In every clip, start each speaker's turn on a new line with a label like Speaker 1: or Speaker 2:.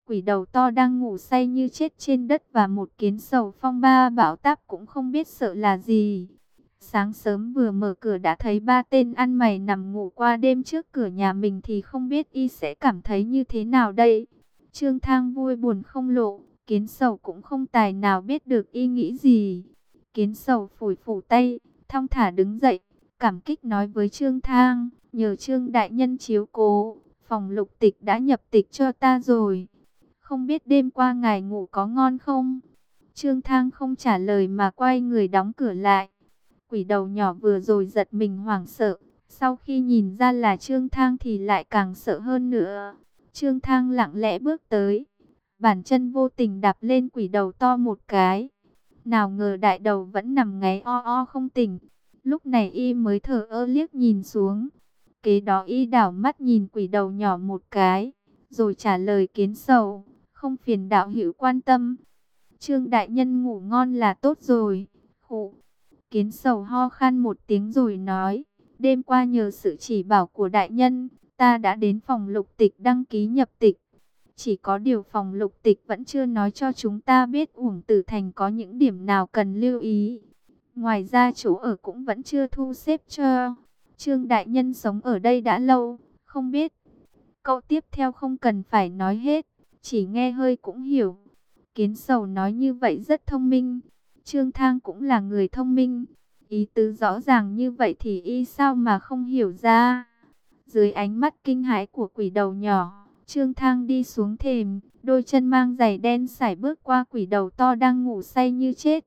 Speaker 1: Quỷ đầu to đang ngủ say như chết trên đất và một kiến sầu phong ba bão táp cũng không biết sợ là gì. Sáng sớm vừa mở cửa đã thấy ba tên ăn mày nằm ngủ qua đêm trước cửa nhà mình thì không biết y sẽ cảm thấy như thế nào đây. Trương Thang vui buồn không lộ, kiến sầu cũng không tài nào biết được y nghĩ gì. Kiến sầu phủi phủi tay, thong thả đứng dậy, cảm kích nói với Trương Thang, nhờ Trương đại nhân chiếu cố, phòng lục tịch đã nhập tịch cho ta rồi. Không biết đêm qua ngài ngủ có ngon không? Trương Thang không trả lời mà quay người đóng cửa lại. Quỷ đầu nhỏ vừa rồi giật mình hoảng sợ, sau khi nhìn ra là Trương Thang thì lại càng sợ hơn nữa. Trương Thang lặng lẽ bước tới, bàn chân vô tình đạp lên quỷ đầu to một cái. Nào ngờ đại đầu vẫn nằm ngáy o o không tỉnh. Lúc này y mới thở ơ liếc nhìn xuống. Kế đó y đảo mắt nhìn quỷ đầu nhỏ một cái, rồi trả lời kiến sầu, không phiền đạo hữu quan tâm. Trương đại nhân ngủ ngon là tốt rồi. Khụ. Kiến sầu ho khan một tiếng rồi nói, đêm qua nhờ sự chỉ bảo của đại nhân, ta đã đến phòng lục tịch đăng ký nhập tịch. Chỉ có điều phòng lục tịch vẫn chưa nói cho chúng ta biết Uổng Tử Thành có những điểm nào cần lưu ý. Ngoài ra chỗ ở cũng vẫn chưa thu xếp cho. Trương đại nhân sống ở đây đã lâu, không biết. Câu tiếp theo không cần phải nói hết, chỉ nghe hơi cũng hiểu. Kiến sầu nói như vậy rất thông minh. Trương Thang cũng là người thông minh. Ý tứ rõ ràng như vậy thì y sao mà không hiểu ra. Dưới ánh mắt kinh hãi của quỷ đầu nhỏ, Trương Thang đi xuống thềm, đôi chân mang giày đen sải bước qua quỷ đầu to đang ngủ say như chết.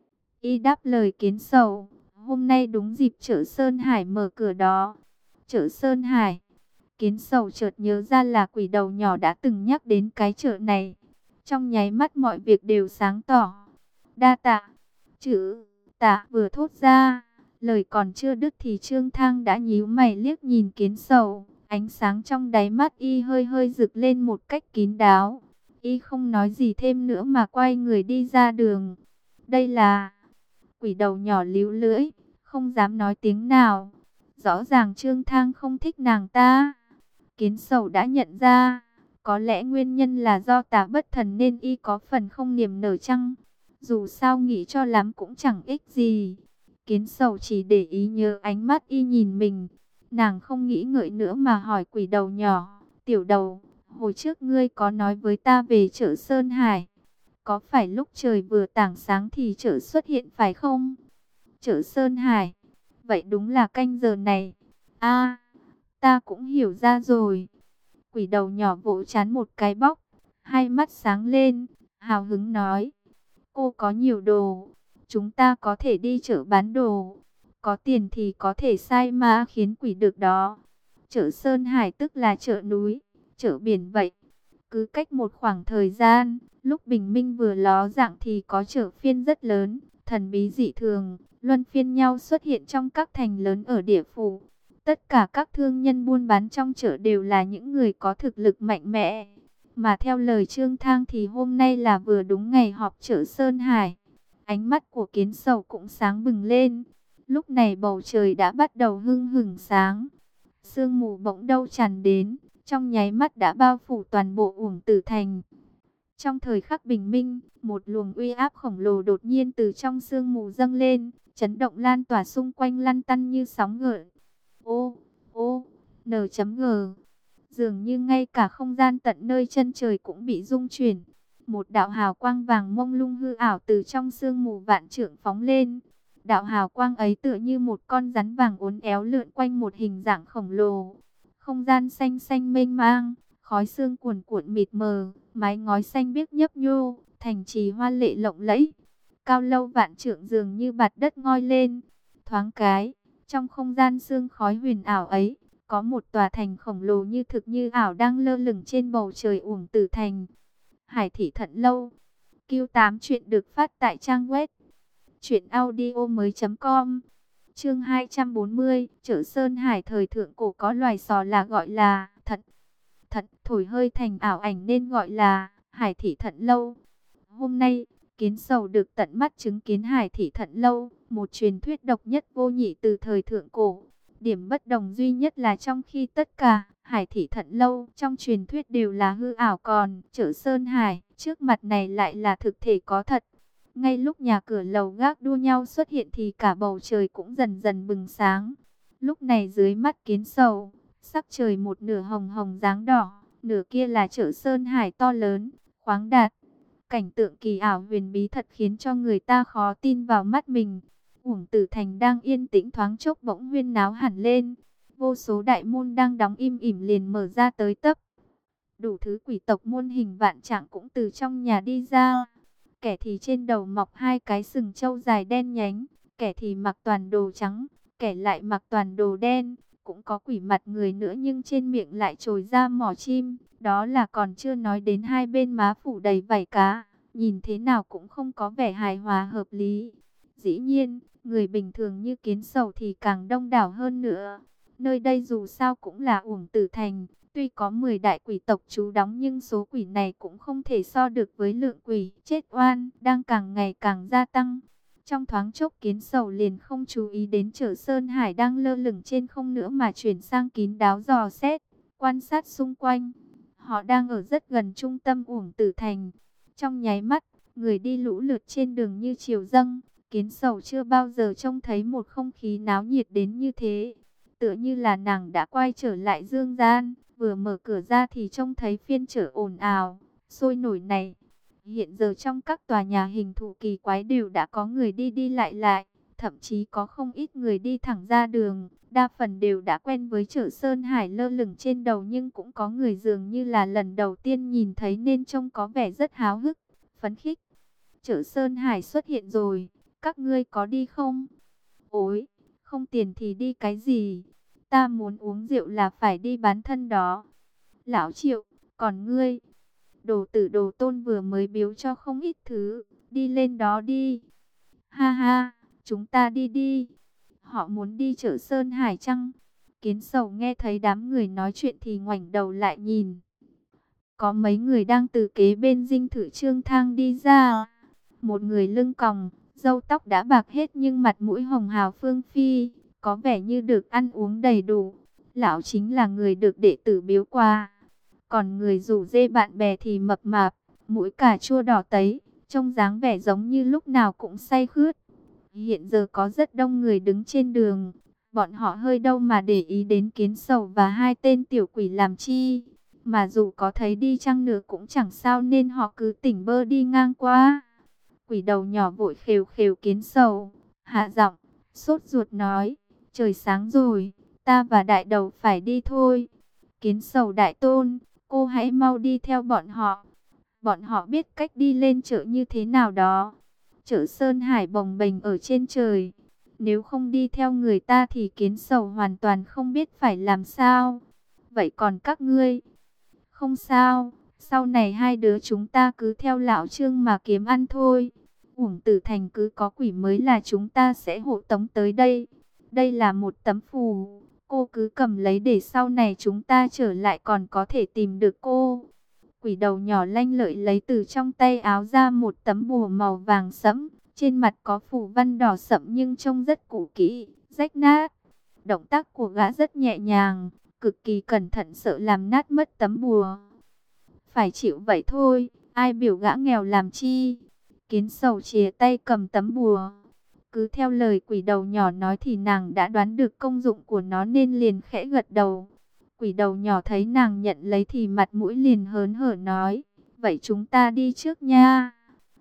Speaker 1: Y đáp lời kiến sầu, hôm nay đúng dịp chợ Sơn Hải mở cửa đó. Chợ Sơn Hải, kiến sầu chợt nhớ ra là quỷ đầu nhỏ đã từng nhắc đến cái chợ này. Trong nháy mắt mọi việc đều sáng tỏ. Đa tạ, chữ tạ vừa thốt ra, lời còn chưa đứt thì Trương Thang đã nhíu mày liếc nhìn kiến sầu. Ánh sáng trong đáy mắt y hơi hơi rực lên một cách kín đáo. Y không nói gì thêm nữa mà quay người đi ra đường. Đây là... Quỷ đầu nhỏ líu lưỡi, không dám nói tiếng nào. Rõ ràng Trương Thang không thích nàng ta. Kiến sầu đã nhận ra, có lẽ nguyên nhân là do tà bất thần nên y có phần không niềm nở chăng. Dù sao nghĩ cho lắm cũng chẳng ích gì. Kiến sầu chỉ để ý nhớ ánh mắt y nhìn mình. Nàng không nghĩ ngợi nữa mà hỏi quỷ đầu nhỏ, tiểu đầu, hồi trước ngươi có nói với ta về chợ Sơn Hải. Có phải lúc trời vừa tảng sáng thì chợ xuất hiện phải không? Chợ Sơn Hải, vậy đúng là canh giờ này. A, ta cũng hiểu ra rồi. Quỷ đầu nhỏ vỗ trán một cái bóc, hai mắt sáng lên, hào hứng nói, cô có nhiều đồ, chúng ta có thể đi chợ bán đồ. Có tiền thì có thể sai ma khiến quỷ được đó. Chợ Sơn Hải tức là chợ núi, chợ biển vậy. Cứ cách một khoảng thời gian, lúc bình minh vừa ló dạng thì có chợ phiên rất lớn, thần bí dị thường, luân phiên nhau xuất hiện trong các thành lớn ở địa phủ. Tất cả các thương nhân buôn bán trong chợ đều là những người có thực lực mạnh mẽ. Mà theo lời Trương Thang thì hôm nay là vừa đúng ngày họp chợ Sơn Hải. Ánh mắt của kiến sầu cũng sáng bừng lên. Lúc này bầu trời đã bắt đầu hưng hửng sáng. Sương mù bỗng đâu tràn đến, trong nháy mắt đã bao phủ toàn bộ Uổng Tử Thành. Trong thời khắc bình minh, một luồng uy áp khổng lồ đột nhiên từ trong sương mù dâng lên, chấn động lan tỏa xung quanh lăn tăn như sóng gợn. Ô, ô, N.G. Dường như ngay cả không gian tận nơi chân trời cũng bị rung chuyển. Một đạo hào quang vàng mông lung hư ảo từ trong sương mù vạn trượng phóng lên. Đạo hào quang ấy tựa như một con rắn vàng uốn éo lượn quanh một hình dạng khổng lồ. Không gian xanh xanh mênh mang, khói sương cuồn cuộn mịt mờ, mái ngói xanh biếc nhấp nhô, thành trì hoa lệ lộng lẫy. Cao lâu vạn trượng dường như bạt đất ngoi lên. Thoáng cái, trong không gian sương khói huyền ảo ấy, có một tòa thành khổng lồ như thực như ảo đang lơ lửng trên bầu trời Uổng Tử Thành. Hải Thị Thận Lâu. Q8 chuyện được phát tại trang web truyệnaudiomoi.com. Chương 240, chợ Sơn Hải thời thượng cổ có loài sò là gọi là thận. Thận thổi hơi thành ảo ảnh nên gọi là Hải Thị Thận Lâu. Hôm nay, kiến sầu được tận mắt chứng kiến Hải Thị Thận Lâu, một truyền thuyết độc nhất vô nhị từ thời thượng cổ. Điểm bất đồng duy nhất là trong khi tất cả Hải Thị Thận Lâu trong truyền thuyết đều là hư ảo, còn Chợ Sơn Hải trước mặt này lại là thực thể có thật. Ngay lúc nhà cửa lầu gác đua nhau xuất hiện thì cả bầu trời cũng dần dần bừng sáng. Lúc này dưới mắt Kiến Sầu, sắc trời một nửa hồng hồng dáng đỏ, nửa kia là Chợ Sơn Hải to lớn, khoáng đạt. Cảnh tượng kỳ ảo huyền bí thật khiến cho người ta khó tin vào mắt mình. Uổng Tử Thành đang yên tĩnh thoáng chốc bỗng huyên náo hẳn lên. Vô số đại môn đang đóng im ỉm liền mở ra tới tấp. Đủ thứ quỷ tộc muôn hình vạn trạng cũng từ trong nhà đi ra. Kẻ thì trên đầu mọc hai cái sừng trâu dài đen nhánh, kẻ thì mặc toàn đồ trắng, kẻ lại mặc toàn đồ đen. Cũng có quỷ mặt người nữa nhưng trên miệng lại trồi ra mỏ chim. Đó là còn chưa nói đến hai bên má phủ đầy vảy cá, nhìn thế nào cũng không có vẻ hài hòa hợp lý. Dĩ nhiên, người bình thường như Kiến Sầu thì càng đông đảo hơn nữa. Nơi đây dù sao cũng là Uổng Tử Thành, tuy có 10 đại quỷ tộc trú đóng nhưng số quỷ này cũng không thể so được với lượng quỷ chết oan đang càng ngày càng gia tăng. Trong thoáng chốc Kiến Sầu liền không chú ý đến Chợ Sơn Hải đang lơ lửng trên không nữa mà chuyển sang kín đáo dò xét, quan sát xung quanh. Họ đang ở rất gần trung tâm Uổng Tử Thành. Trong nháy mắt, người đi lũ lượt trên đường như triều dâng. Kiến Sầu chưa bao giờ trông thấy một không khí náo nhiệt đến như thế. Tựa như là nàng đã quay trở lại dương gian, vừa mở cửa ra thì trông thấy phiên chợ ồn ào, sôi nổi này. Hiện giờ trong các tòa nhà hình thù kỳ quái đều đã có người đi đi lại lại, thậm chí có không ít người đi thẳng ra đường. Đa phần đều đã quen với Chợ Sơn Hải lơ lửng trên đầu nhưng cũng có người dường như là lần đầu tiên nhìn thấy nên trông có vẻ rất háo hức, phấn khích. Chợ Sơn Hải xuất hiện rồi, các ngươi có đi không? Ôi, không tiền thì đi cái gì? Ta muốn uống rượu là phải đi bán thân đó. Lão Triệu, còn ngươi? Đồ tử đồ tôn vừa mới biếu cho không ít thứ, đi lên đó đi. Ha ha, chúng ta đi đi. Họ muốn đi Chợ Sơn Hải chăng? Kiến Sầu nghe thấy đám người nói chuyện thì ngoảnh đầu lại nhìn. Có mấy người đang từ kế bên dinh thự Trương Thang đi ra. Một người lưng còng, râu tóc đã bạc hết nhưng mặt mũi hồng hào phương phi, có vẻ như được ăn uống đầy đủ. Lão chính là người được đệ tử biếu qua. Còn người rủ dê bạn bè thì mập mạp, mũi cà chua đỏ tấy, trông dáng vẻ giống như lúc nào cũng say khướt. Hiện giờ có rất đông người đứng trên đường, bọn họ hơi đâu mà để ý đến Kiến Sầu và hai tên tiểu quỷ làm chi. Mà dù có thấy đi chăng nữa cũng chẳng sao nên họ cứ tỉnh bơ đi ngang qua. Quỷ đầu nhỏ vội khều khều Kiến Sầu, hạ giọng, sốt ruột nói, trời sáng rồi, ta và đại đầu phải đi thôi. Kiến Sầu đại tôn, cô hãy mau đi theo bọn họ. Bọn họ biết cách đi lên chợ như thế nào đó. Chợ Sơn Hải bồng bềnh ở trên trời. Nếu không đi theo người ta thì Kiến Sầu hoàn toàn không biết phải làm sao. Vậy còn các ngươi? Không sao, sau này hai đứa chúng ta cứ theo lão Trương mà kiếm ăn thôi. Uổng Tử Thành cứ có quỷ mới là chúng ta sẽ hộ tống tới đây. Đây là một tấm phù, cô cứ cầm lấy để sau này chúng ta trở lại còn có thể tìm được cô. Quỷ đầu nhỏ lanh lợi lấy từ trong tay áo ra một tấm bùa màu vàng sẫm, trên mặt có phù văn đỏ sẫm nhưng trông rất cũ kỹ, rách nát. Động tác của gã rất nhẹ nhàng, cực kỳ cẩn thận sợ làm nát mất tấm bùa. Phải chịu vậy thôi, ai biểu gã nghèo làm chi. Kiến Sầu chìa tay cầm tấm bùa. Cứ theo lời quỷ đầu nhỏ nói thì nàng đã đoán được công dụng của nó nên liền khẽ gật đầu. Quỷ đầu nhỏ thấy nàng nhận lấy thì mặt mũi liền hớn hở nói, vậy chúng ta đi trước nha.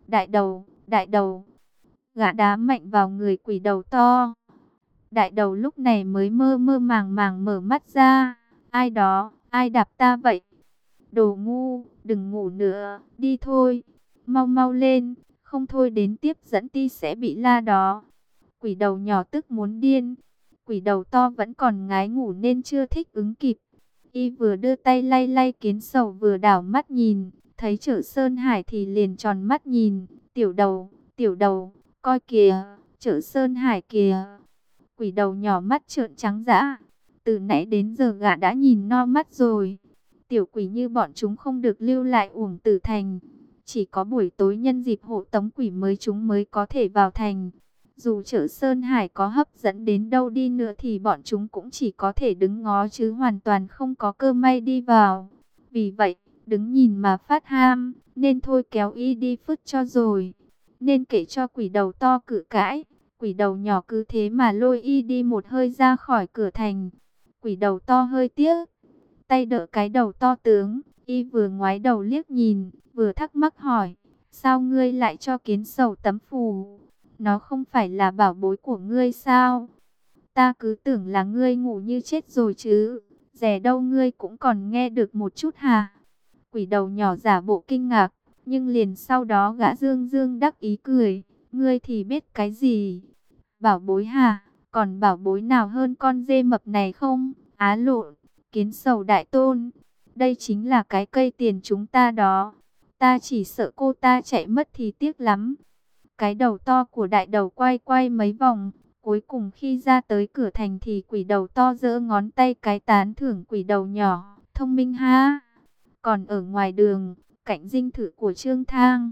Speaker 1: Đại đầu, gã đá mạnh vào người quỷ đầu to. Đại đầu lúc này mới mơ mơ màng màng mở mắt ra. Ai đó, ai đạp ta vậy? Đồ ngu, đừng ngủ nữa, đi thôi, mau mau lên, không thôi đến tiếp dẫn ti sẽ bị la đó. Quỷ đầu nhỏ tức muốn điên, quỷ đầu to vẫn còn ngái ngủ nên chưa thích ứng kịp. Y vừa đưa tay lay lay Kiến Sầu vừa đảo mắt nhìn, thấy Chợ Sơn Hải thì liền tròn mắt nhìn, tiểu đầu, coi kìa, Chợ Sơn Hải kìa. Quỷ đầu nhỏ mắt trợn trắng dã, từ nãy đến giờ gã đã nhìn no mắt rồi. Tiểu quỷ như bọn chúng không được lưu lại Uổng Tử Thành. Chỉ có buổi tối nhân dịp hộ tống quỷ mới chúng mới có thể vào thành. Dù Chợ Sơn Hải có hấp dẫn đến đâu đi nữa thì bọn chúng cũng chỉ có thể đứng ngó chứ hoàn toàn không có cơ may đi vào. Vì vậy, đứng nhìn mà phát ham, nên thôi kéo y đi phứt cho rồi. Nên kể cho quỷ đầu to cự cãi, quỷ đầu nhỏ cứ thế mà lôi y đi một hơi ra khỏi cửa thành. Quỷ đầu to hơi tiếc, tay đỡ cái đầu to tướng, y vừa ngoái đầu liếc nhìn, vừa thắc mắc hỏi, sao ngươi lại cho Kiến Sầu tấm phù? Nó không phải là bảo bối của ngươi sao? Ta cứ tưởng là ngươi ngủ như chết rồi chứ, dè đâu ngươi cũng còn nghe được một chút hả? Quỷ đầu nhỏ giả bộ kinh ngạc, nhưng liền sau đó gã dương dương đắc ý cười, ngươi thì biết cái gì? Bảo bối hả? Còn bảo bối nào hơn con dê mập này không? Á lộn, Kiến Sầu đại tôn, đây chính là cái cây tiền chúng ta đó. Ta chỉ sợ cô ta chạy mất thì tiếc lắm. Cái đầu to của đại đầu quay quay mấy vòng, cuối cùng khi ra tới cửa thành thì quỷ đầu to giơ ngón tay cái tán thưởng quỷ đầu nhỏ, thông minh ha. Còn ở ngoài đường, cạnh dinh thự của Trương Thang,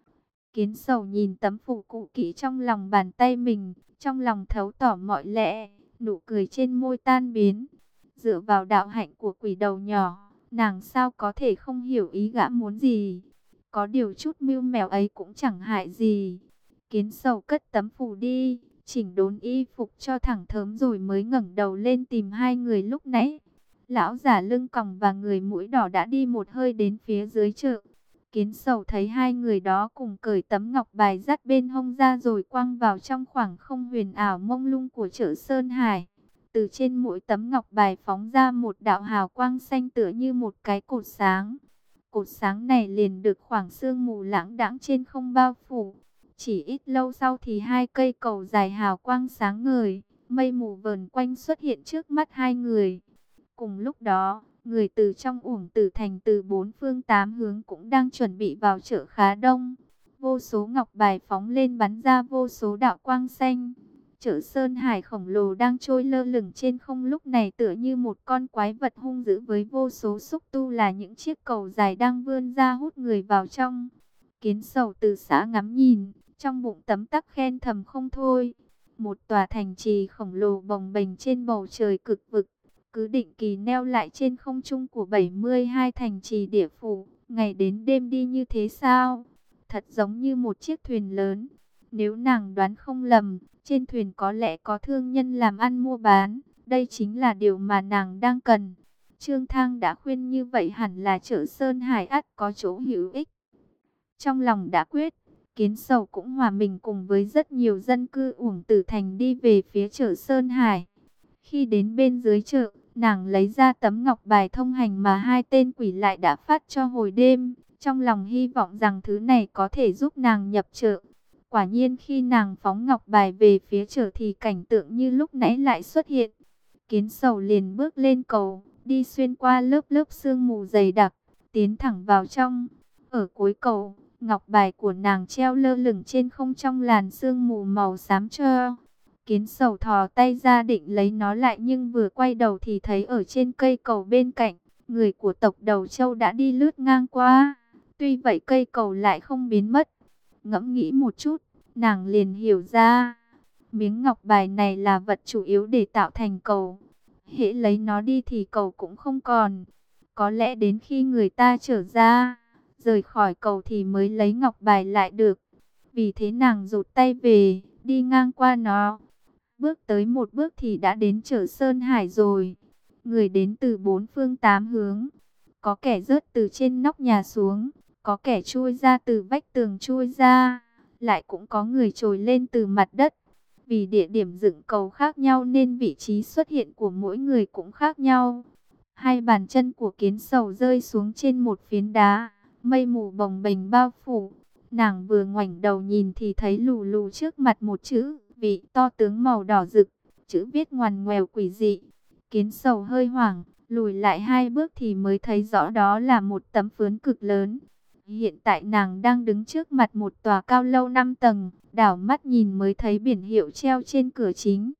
Speaker 1: Kiến Sầu nhìn tấm phù cụ kỹ trong lòng bàn tay mình, trong lòng thấu tỏ mọi lẽ, nụ cười trên môi tan biến. Dựa vào đạo hạnh của quỷ đầu nhỏ, nàng sao có thể không hiểu ý gã muốn gì. Có điều chút mưu mèo ấy cũng chẳng hại gì. Kiến Sầu cất tấm phù đi, chỉnh đốn y phục cho thẳng thớm rồi mới ngẩng đầu lên tìm hai người lúc nãy. Lão già lưng còng và người mũi đỏ đã đi một hơi đến phía dưới chợ. Kiến Sầu thấy hai người đó cùng cởi tấm ngọc bài dắt bên hông ra rồi quăng vào trong khoảng không huyền ảo mông lung của Chợ Sơn Hải. Từ trên mỗi tấm ngọc bài phóng ra một đạo hào quang xanh tựa như một cái cột sáng. Cột sáng này liền được khoảng sương mù lãng đãng trên không bao phủ. Chỉ ít lâu sau thì hai cây cầu dài hào quang sáng ngời, mây mù vờn quanh xuất hiện trước mắt hai người. Cùng lúc đó, người từ trong Uổng Tử Thành từ bốn phương tám hướng cũng đang chuẩn bị vào chợ khá đông. Vô số ngọc bài phóng lên bắn ra vô số đạo quang xanh. Chợ Sơn Hải khổng lồ đang trôi lơ lửng trên không lúc này tựa như một con quái vật hung dữ với vô số xúc tu là những chiếc cầu dài đang vươn ra hút người vào trong. Kiến Sầu từ xã ngắm nhìn, trong bụng tấm tắc khen thầm không thôi. Một tòa thành trì khổng lồ bồng bềnh trên bầu trời cực vực, cứ định kỳ neo lại trên không trung của 72 thành trì địa phủ, ngày đến đêm đi như thế sao? Thật giống như một chiếc thuyền lớn. Nếu nàng đoán không lầm, trên thuyền có lẽ có thương nhân làm ăn mua bán, đây chính là điều mà nàng đang cần. Trương Thang đã khuyên như vậy hẳn là Chợ Sơn Hải ắt có chỗ hữu ích. Trong lòng đã quyết, Kiến Sầu cũng hòa mình cùng với rất nhiều dân cư Uổng Tử Thành đi về phía Chợ Sơn Hải. Khi đến bên dưới chợ, nàng lấy ra tấm ngọc bài thông hành mà hai tên quỷ lại đã phát cho hồi đêm, trong lòng hy vọng rằng thứ này có thể giúp nàng nhập chợ. Quả nhiên khi nàng phóng ngọc bài về phía chợ thì cảnh tượng như lúc nãy lại xuất hiện. Kiến Sầu liền bước lên cầu, đi xuyên qua lớp lớp sương mù dày đặc, tiến thẳng vào trong. Ở cuối cầu, ngọc bài của nàng treo lơ lửng trên không trong làn sương mù màu xám cho. Kiến Sầu thò tay ra định lấy nó lại nhưng vừa quay đầu thì thấy ở trên cây cầu bên cạnh, người của tộc Đầu Châu đã đi lướt ngang qua. Tuy vậy cây cầu lại không biến mất. Ngẫm nghĩ một chút, nàng liền hiểu ra, miếng ngọc bài này là vật chủ yếu để tạo thành cầu. Hễ lấy nó đi thì cầu cũng không còn. Có lẽ đến khi người ta trở ra, rời khỏi cầu thì mới lấy ngọc bài lại được. Vì thế nàng rụt tay về, đi ngang qua nó. Bước tới một bước thì đã đến Chợ Sơn Hải rồi. Người đến từ bốn phương tám hướng. Có kẻ rớt từ trên nóc nhà xuống, có kẻ chui ra từ vách tường chui ra, lại cũng có người trồi lên từ mặt đất. Vì địa điểm dựng cầu khác nhau nên vị trí xuất hiện của mỗi người cũng khác nhau. Hai bàn chân của Kiến Sầu rơi xuống trên một phiến đá, mây mù bồng bềnh bao phủ. Nàng vừa ngoảnh đầu nhìn thì thấy lù lù trước mặt một chữ vị to tướng màu đỏ rực, chữ viết ngoằn ngoèo quỷ dị. Kiến Sầu hơi hoảng, lùi lại hai bước thì mới thấy rõ đó là một tấm phướn cực lớn. Hiện tại nàng đang đứng trước mặt một tòa cao lâu 5 tầng, đảo mắt nhìn mới thấy biển hiệu treo trên cửa chính.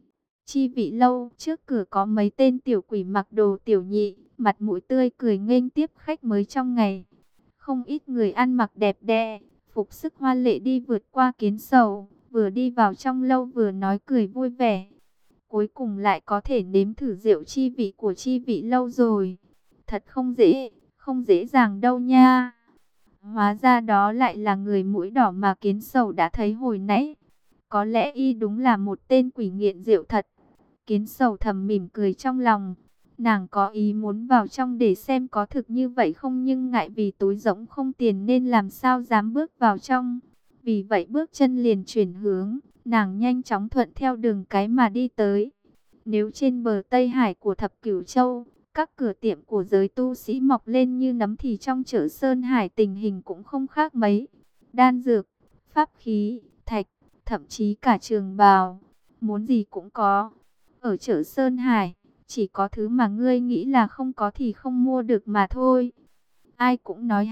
Speaker 1: Chi vị lâu, trước cửa có mấy tên tiểu quỷ mặc đồ tiểu nhị, mặt mũi tươi cười nghênh tiếp khách mới trong ngày. Không ít người ăn mặc đẹp đẽ, phục sức hoa lệ đi vượt qua Kiến Sầu, vừa đi vào trong lâu vừa nói cười vui vẻ. Cuối cùng lại có thể nếm thử rượu chi vị của chi vị lâu rồi. Thật không dễ dàng đâu nha. Hóa ra đó lại là người mũi đỏ mà Kiến Sầu đã thấy hồi nãy. Có lẽ y đúng là một tên quỷ nghiện rượu thật. Kiến Sầu thầm mỉm cười trong lòng. Nàng có ý muốn vào trong để xem có thực như vậy không, nhưng ngại vì túi rỗng không tiền nên làm sao dám bước vào trong. Vì vậy bước chân liền chuyển hướng, nàng nhanh chóng thuận theo đường cái mà đi tới. Nếu trên bờ Tây Hải của Thập Cửu Châu, các cửa tiệm của giới tu sĩ mọc lên như nấm thì trong chợ Sơn Hải tình hình cũng không khác mấy. Đan dược, pháp khí, thạch, thậm chí cả trường bào, muốn gì cũng có. Ở chợ Sơn Hải, chỉ có thứ mà ngươi nghĩ là không có thì không mua được mà thôi. Ai cũng nói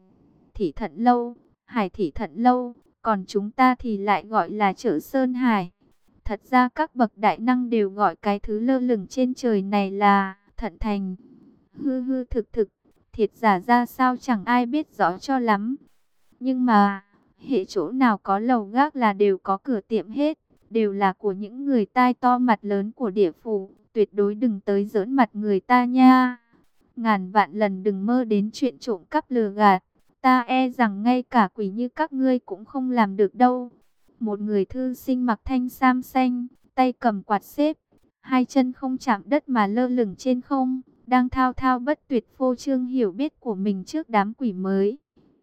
Speaker 1: Thị Thận Lâu, Hải Thị Thận Lâu, còn chúng ta thì lại gọi là chợ Sơn Hải. Thật ra các bậc đại năng đều gọi cái thứ lơ lửng trên trời này là Thận Thành. Hư hư thực thực, thiệt giả ra sao chẳng ai biết rõ cho lắm. Nhưng mà, hệ chỗ nào có lầu gác là đều có cửa tiệm hết, đều là của những người tai to mặt lớn của địa phủ, tuyệt đối đừng tới giỡn mặt người ta nha. Ngàn vạn lần đừng mơ đến chuyện trộm cắp lừa gạt, ta e rằng ngay cả quỷ như các ngươi cũng không làm được đâu. Một người thư sinh mặc thanh sam xanh, tay cầm quạt xếp, hai chân không chạm đất mà lơ lửng trên không, đang thao thao bất tuyệt phô trương hiểu biết của mình trước đám quỷ mới.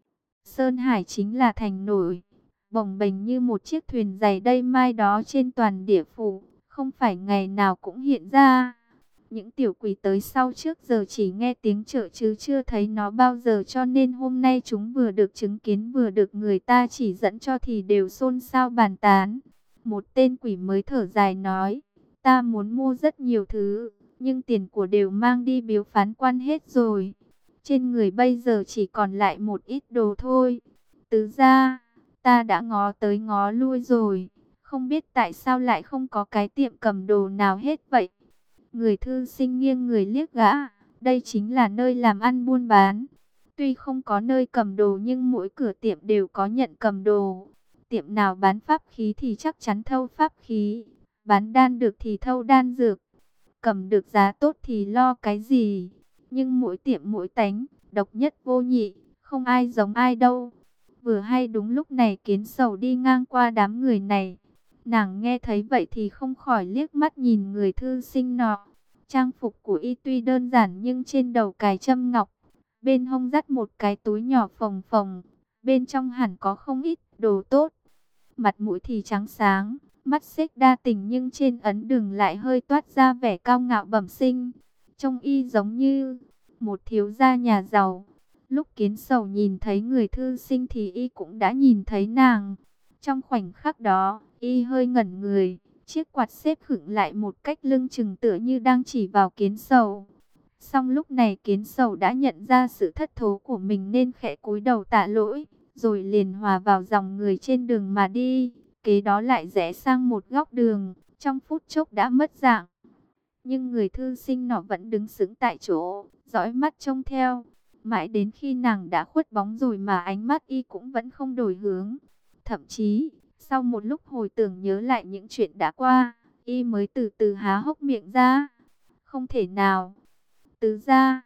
Speaker 1: Sơn Hải chính là thành nổi, bồng bềnh như một chiếc thuyền dày đây mai đó trên toàn địa phủ, không phải ngày nào cũng hiện ra. Những tiểu quỷ tới sau trước giờ chỉ nghe tiếng chợ chứ chưa thấy nó bao giờ, cho nên hôm nay chúng vừa được chứng kiến vừa được người ta chỉ dẫn cho thì đều xôn xao bàn tán. Một tên quỷ mới thở dài nói, ta muốn mua rất nhiều thứ, nhưng tiền của đều mang đi biếu phán quan hết rồi. Trên người bây giờ chỉ còn lại một ít đồ thôi. Tứ gia, ta đã ngó tới ngó lui rồi, không biết tại sao lại không có cái tiệm cầm đồ nào hết vậy. Người thư sinh nghiêng người liếc gã, đây chính là nơi làm ăn buôn bán. Tuy không có nơi cầm đồ nhưng mỗi cửa tiệm đều có nhận cầm đồ. Tiệm nào bán pháp khí thì chắc chắn thâu pháp khí, bán đan được thì thâu đan dược. Cầm được giá tốt thì lo cái gì. Nhưng mỗi tiệm mỗi tánh, độc nhất vô nhị, không ai giống ai đâu. Vừa hay đúng lúc này Kiến Sầu đi ngang qua đám người này. Nàng nghe thấy vậy thì không khỏi liếc mắt nhìn người thư sinh nọ. Trang phục của y tuy đơn giản nhưng trên đầu cài châm ngọc, bên hông dắt một cái túi nhỏ phồng phồng, bên trong hẳn có không ít đồ tốt. Mặt mũi thì trắng sáng, mắt xích đa tình nhưng trên ấn đường lại hơi toát ra vẻ cao ngạo bẩm sinh. Trông y giống như một thiếu gia nhà giàu. Lúc Kiến Sầu nhìn thấy người thư sinh thì y cũng đã nhìn thấy nàng. Trong khoảnh khắc đó, y hơi ngẩn người, chiếc quạt xếp khựng lại một cách lưng chừng tựa như đang chỉ vào Kiến Sầu. Song lúc này Kiến Sầu đã nhận ra sự thất thố của mình nên khẽ cúi đầu tạ lỗi, rồi liền hòa vào dòng người trên đường mà đi. Kế đó lại rẽ sang một góc đường, trong phút chốc đã mất dạng. Nhưng người thư sinh nọ vẫn đứng sững tại chỗ, dõi mắt trông theo. Mãi đến khi nàng đã khuất bóng rồi mà ánh mắt y cũng vẫn không đổi hướng. Thậm chí, sau một lúc hồi tưởng nhớ lại những chuyện đã qua, y mới từ từ há hốc miệng ra. Không thể nào. Tứ gia,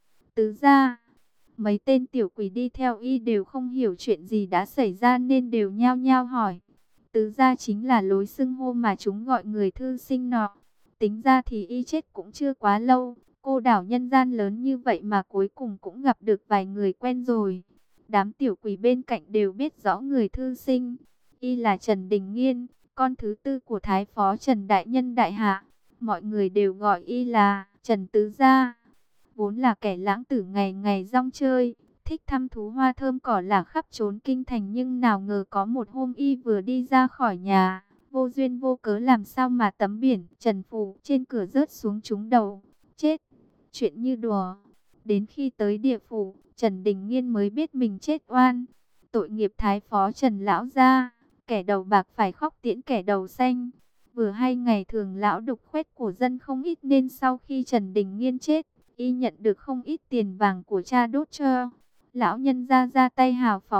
Speaker 1: tứ gia. Mấy tên tiểu quỷ đi theo y đều không hiểu chuyện gì đã xảy ra nên đều nhao nhao hỏi. Tứ gia chính là lối xưng hô mà chúng gọi người thư sinh nọ. Tính ra thì y chết cũng chưa quá lâu. Cô đảo nhân gian lớn như vậy mà cuối cùng cũng gặp được vài người quen rồi. Đám tiểu quỷ bên cạnh đều biết rõ người thư sinh. Y là Trần Đình Nghiên, con thứ tư của Thái Phó Trần Đại Nhân Đại Hạ. Mọi người đều gọi y là Trần Tứ Gia. Vốn là kẻ lãng tử ngày ngày rong chơi, thích thăm thú hoa thơm cỏ lả khắp trốn kinh thành, nhưng nào ngờ có một hôm y vừa đi ra khỏi nhà, vô duyên vô cớ làm sao mà tấm biển Trần Phù trên cửa rớt xuống trúng đầu. Chết! Chuyện như đùa. Đến khi tới địa phủ, Trần Đình Nghiên mới biết mình chết oan. Tội nghiệp Thái Phó Trần lão gia, kẻ đầu bạc phải khóc tiễn kẻ đầu xanh. Vừa hay ngày thường lão đục khoét của dân không ít nên sau khi Trần Đình Nghiên chết, y nhận được không ít tiền vàng của cha đốt cho. Lão nhân ra tay hào phóng,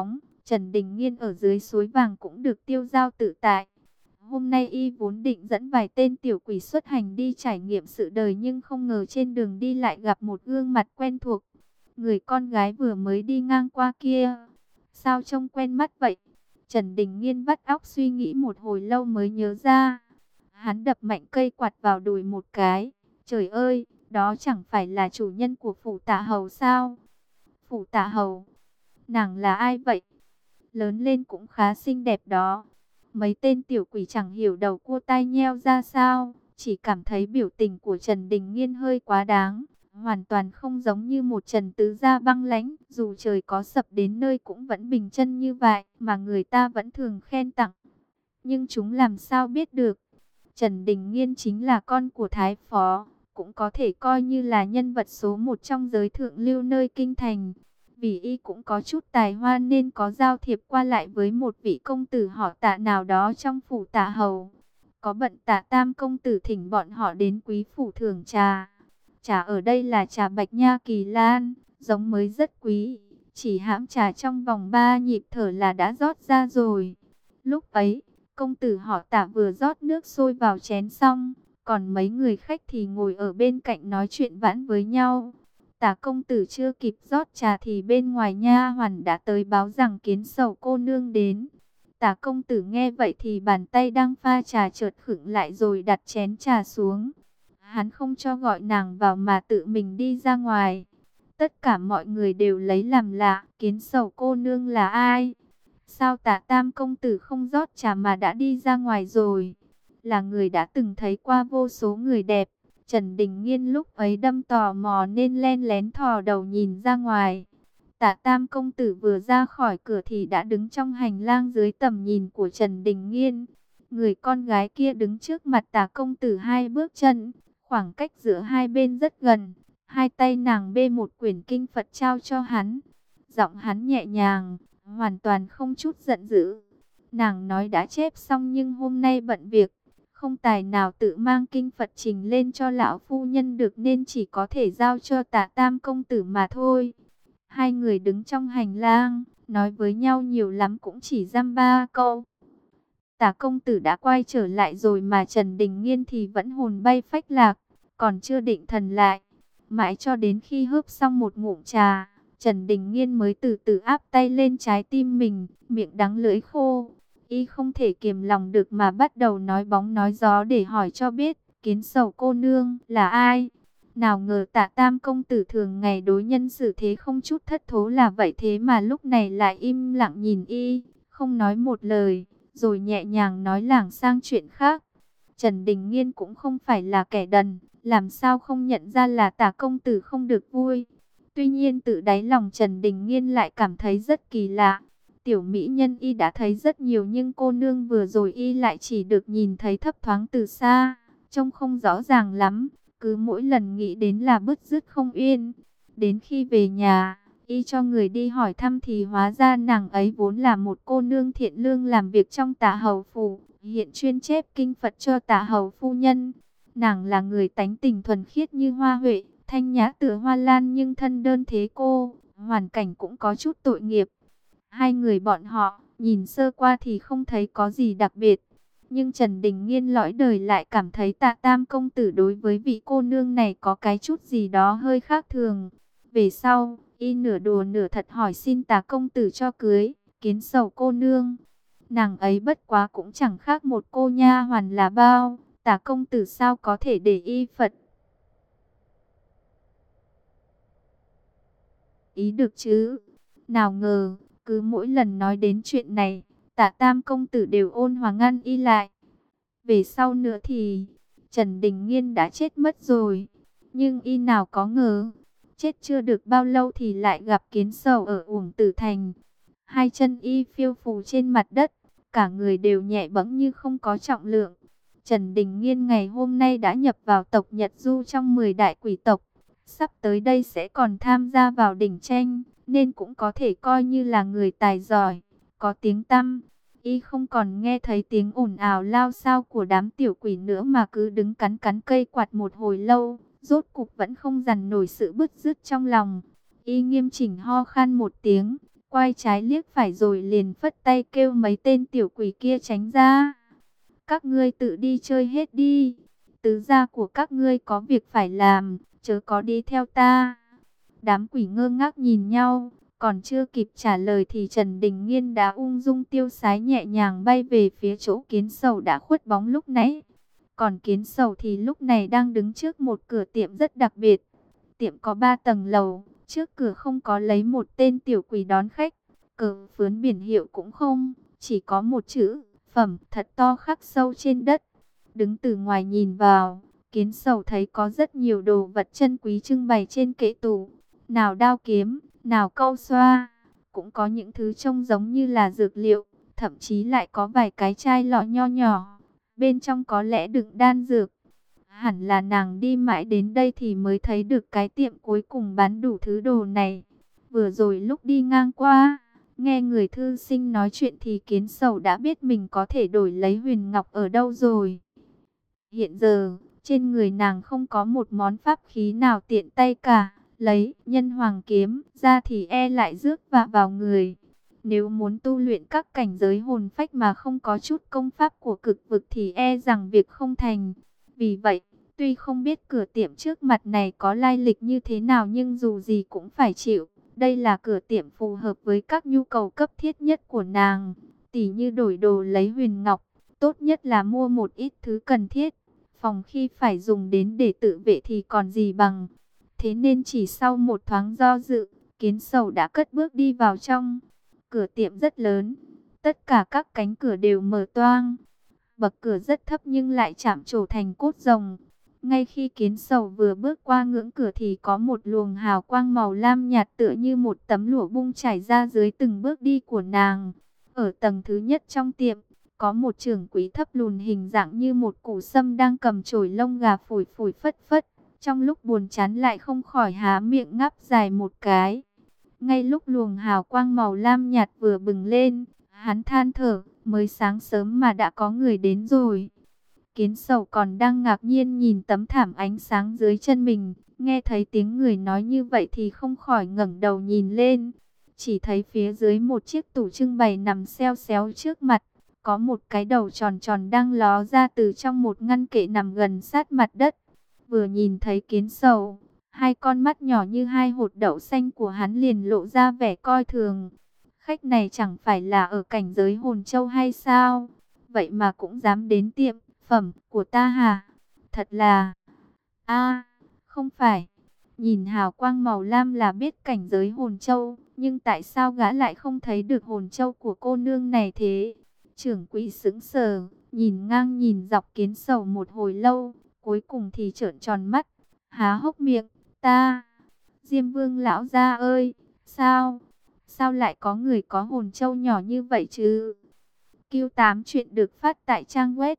Speaker 1: Trần Đình Nghiên ở dưới suối vàng cũng được tiêu dao tự tại. Hôm nay y vốn định dẫn vài tên tiểu quỷ xuất hành đi trải nghiệm sự đời, nhưng không ngờ trên đường đi lại gặp một gương mặt quen thuộc. Người con gái vừa mới đi ngang qua kia, sao trông quen mắt vậy? Trần Đình Nghiên vắt óc suy nghĩ một hồi lâu mới nhớ ra. Hắn đập mạnh cây quạt vào đùi một cái. Trời ơi, đó chẳng phải là chủ nhân của phủ Tạ Hầu sao? Phủ Tạ Hầu, nàng là ai vậy? Lớn lên cũng khá xinh đẹp đó. Mấy tên tiểu quỷ chẳng hiểu đầu cua tai nheo ra sao, chỉ cảm thấy biểu tình của Trần Đình Nghiên hơi quá đáng, hoàn toàn không giống như một Trần tứ gia băng lãnh, dù trời có sập đến nơi cũng vẫn bình chân như vậy, mà người ta vẫn thường khen tặng. Nhưng chúng làm sao biết được, Trần Đình Nghiên chính là con của Thái Phó, cũng có thể coi như là nhân vật số một trong giới thượng lưu nơi kinh thành. Vì y cũng có chút tài hoa nên có giao thiệp qua lại với một vị công tử họ Tạ nào đó trong phủ Tạ Hầu. Có bận Tạ Tam công tử thỉnh bọn họ đến quý phủ thưởng trà. Trà ở đây là trà Bạch Nha Kỳ Lan, giống mới rất quý. Chỉ hãm trà trong vòng 3 nhịp thở là đã rót ra rồi. Lúc ấy, công tử họ Tạ vừa rót nước sôi vào chén xong, còn mấy người khách thì ngồi ở bên cạnh nói chuyện vãn với nhau. Tả công tử chưa kịp rót trà thì bên ngoài nha hoàn đã tới báo rằng Kiến Sầu cô nương đến. Tả công tử nghe vậy thì bàn tay đang pha trà chợt khựng lại rồi đặt chén trà xuống. Hắn không cho gọi nàng vào mà tự mình đi ra ngoài. Tất cả mọi người đều lấy làm lạ, Kiến Sầu cô nương là ai? Sao Tả Tam công tử không rót trà mà đã đi ra ngoài rồi? Là người đã từng thấy qua vô số người đẹp. Trần Đình Nghiên lúc ấy đâm tò mò nên len lén thò đầu nhìn ra ngoài. Tạ Tam công tử vừa ra khỏi cửa thì đã đứng trong hành lang dưới tầm nhìn của Trần Đình Nghiên. Người con gái kia đứng trước mặt Tạ công tử 2 bước chân, khoảng cách giữa hai bên rất gần. Hai tay nàng bê một quyển kinh Phật trao cho hắn. Giọng hắn nhẹ nhàng, hoàn toàn không chút giận dữ. Nàng nói đã chép xong nhưng hôm nay bận việc, không tài nào tự mang kinh Phật trình lên cho lão phu nhân được nên chỉ có thể giao cho Tạ Tam công tử mà thôi. Hai người đứng trong hành lang, nói với nhau nhiều lắm cũng chỉ dăm ba câu. Tạ công tử đã quay trở lại rồi mà Trần Đình Nghiên thì vẫn hồn bay phách lạc, còn chưa định thần lại. Mãi cho đến khi hớp xong một ngụm trà, Trần Đình Nghiên mới từ từ áp tay lên trái tim mình, miệng đắng lưỡi khô. Y không thể kiềm lòng được mà bắt đầu nói bóng nói gió để hỏi cho biết, Kiến Sầu cô nương là ai? Nào ngờ Tạ Tam công tử thường ngày đối nhân xử thế không chút thất thố là vậy, thế mà lúc này lại im lặng nhìn y, không nói một lời, rồi nhẹ nhàng nói lảng sang chuyện khác. Trần Đình Nghiên cũng không phải là kẻ đần, làm sao không nhận ra là Tạ công tử không được vui. Tuy nhiên tự đáy lòng Trần Đình Nghiên lại cảm thấy rất kỳ lạ. Tiểu mỹ nhân y đã thấy rất nhiều nhưng cô nương vừa rồi y lại chỉ được nhìn thấy thấp thoáng từ xa, trông không rõ ràng lắm, cứ mỗi lần nghĩ đến là bứt rứt không yên. Đến khi về nhà, y cho người đi hỏi thăm thì hóa ra nàng ấy vốn là một cô nương thiện lương làm việc trong Tạ Hầu phủ, hiện chuyên chép kinh Phật cho Tạ Hầu phu nhân. Nàng là người tánh tình thuần khiết như hoa huệ, thanh nhã tựa hoa lan nhưng thân đơn thế cô, hoàn cảnh cũng có chút tội nghiệp. Hai người bọn họ, nhìn sơ qua thì không thấy có gì đặc biệt. Nhưng Trần Đình Nghiên lõi đời lại cảm thấy Tạ Tam công tử đối với vị cô nương này có cái chút gì đó hơi khác thường. Về sau, y nửa đùa nửa thật hỏi xin Tạ công tử cho cưới, Kiến Sầu cô nương. Nàng ấy bất quá cũng chẳng khác một cô nha hoàn là bao. Tạ công tử sao có thể để y Phật ý được chứ? Nào ngờ, cứ mỗi lần nói đến chuyện này, Tạ Tam công tử đều ôn hòa ngăn y lại. Về sau nữa thì Trần Đình Nghiên đã chết mất rồi, nhưng y nào có ngờ, chết chưa được bao lâu thì lại gặp Kiến Sầu ở Uổng Tử Thành. Hai chân y phiêu phù trên mặt đất, cả người đều nhẹ bẫng như không có trọng lượng. Trần Đình Nghiên ngày hôm nay đã nhập vào tộc Nhật Du trong 10 đại quỷ tộc, sắp tới đây sẽ còn tham gia vào đỉnh tranh, nên cũng có thể coi như là người tài giỏi, có tiếng tăm. Y không còn nghe thấy tiếng ồn ào lao xao của đám tiểu quỷ nữa mà cứ đứng cắn cắn cây quạt một hồi lâu, rốt cục vẫn không dằn nổi sự bứt rứt trong lòng. Y nghiêm chỉnh ho khan một tiếng, quay trái liếc phải rồi liền phất tay kêu mấy tên tiểu quỷ kia tránh ra. Các ngươi tự đi chơi hết đi, tứ gia của các ngươi có việc phải làm, chớ có đi theo ta. Đám quỷ ngơ ngác nhìn nhau, còn chưa kịp trả lời thì Trần Đình Nghiên đã ung dung tiêu sái nhẹ nhàng bay về phía chỗ Kiến Sầu đã khuất bóng lúc nãy. Còn Kiến Sầu thì lúc này đang đứng trước một cửa tiệm rất đặc biệt. Tiệm có 3 tầng lầu, trước cửa không có lấy một tên tiểu quỷ đón khách, cờ phướn biển hiệu cũng không, chỉ có một chữ phẩm thật to khắc sâu trên đất. Đứng từ ngoài nhìn vào, Kiến Sầu thấy có rất nhiều đồ vật chân quý trưng bày trên kệ tủ, nào đao kiếm, nào câu xoa, cũng có những thứ trông giống như là dược liệu, thậm chí lại có vài cái chai lọ nho nhỏ, bên trong có lẽ đựng đan dược. Hẳn là nàng đi mãi đến đây thì mới thấy được cái tiệm cuối cùng bán đủ thứ đồ này. Vừa rồi lúc đi ngang qua, nghe người thư sinh nói chuyện thì Kiến Sầu đã biết mình có thể đổi lấy huyền ngọc ở đâu rồi. Hiện giờ, trên người nàng không có một món pháp khí nào tiện tay cả. Lấy nhân hoàng kiếm ra thì e lại rước vạ vào người. Nếu muốn tu luyện các cảnh giới hồn phách mà không có chút công pháp của cực vực thì e rằng việc không thành. Vì vậy, tuy không biết cửa tiệm trước mặt này có lai lịch như thế nào nhưng dù gì cũng phải chịu. Đây là cửa tiệm phù hợp với các nhu cầu cấp thiết nhất của nàng. Tỉ như đổi đồ lấy huyền ngọc, tốt nhất là mua một ít thứ cần thiết. Phòng khi phải dùng đến để tự vệ thì còn gì bằng. Thế nên chỉ sau một thoáng do dự, Kiến Sầu đã cất bước đi vào trong. Cửa tiệm rất lớn, tất cả các cánh cửa đều mở toang. Bậc cửa rất thấp nhưng lại chạm trổ thành cốt rồng. Ngay khi Kiến Sầu vừa bước qua ngưỡng cửa thì có một luồng hào quang màu lam nhạt tựa như một tấm lụa bung trải ra dưới từng bước đi của nàng. Ở tầng thứ nhất trong tiệm, có một trưởng quỹ thấp lùn hình dạng như một củ sâm đang cầm chổi lông gà phủi phủi phất phất. Trong lúc buồn chán lại không khỏi há miệng ngáp dài một cái. Ngay lúc luồng hào quang màu lam nhạt vừa bừng lên, hắn than thở, mới sáng sớm mà đã có người đến rồi. Kiến Sầu còn đang ngạc nhiên nhìn tấm thảm ánh sáng dưới chân mình, nghe thấy tiếng người nói như vậy thì không khỏi ngẩng đầu nhìn lên. Chỉ thấy phía dưới một chiếc tủ trưng bày nằm xeo xéo trước mặt, có một cái đầu tròn tròn đang ló ra từ trong một ngăn kệ nằm gần sát mặt đất. Vừa nhìn thấy Kiến Sầu, hai con mắt nhỏ như hai hột đậu xanh của hắn liền lộ ra vẻ coi thường. Khách này chẳng phải là ở cảnh giới hồn châu hay sao? Vậy mà cũng dám đến tiệm phẩm của ta hả? Thật là... không phải. Nhìn hào quang màu lam là biết cảnh giới hồn châu. Nhưng tại sao gã lại không thấy được hồn châu của cô nương này thế? Trưởng quỹ sững sờ, nhìn ngang nhìn dọc Kiến Sầu một hồi lâu. Cuối cùng thì trợn tròn mắt, há hốc miệng, ta, Diêm Vương lão gia ơi, sao lại có người có hồn trâu nhỏ như vậy chứ? Q8 chuyện được phát tại trang web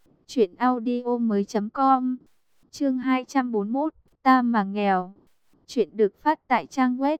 Speaker 1: truyệnaudiomoi.com. Chương 241, ta mà nghèo. Chuyện được phát tại trang web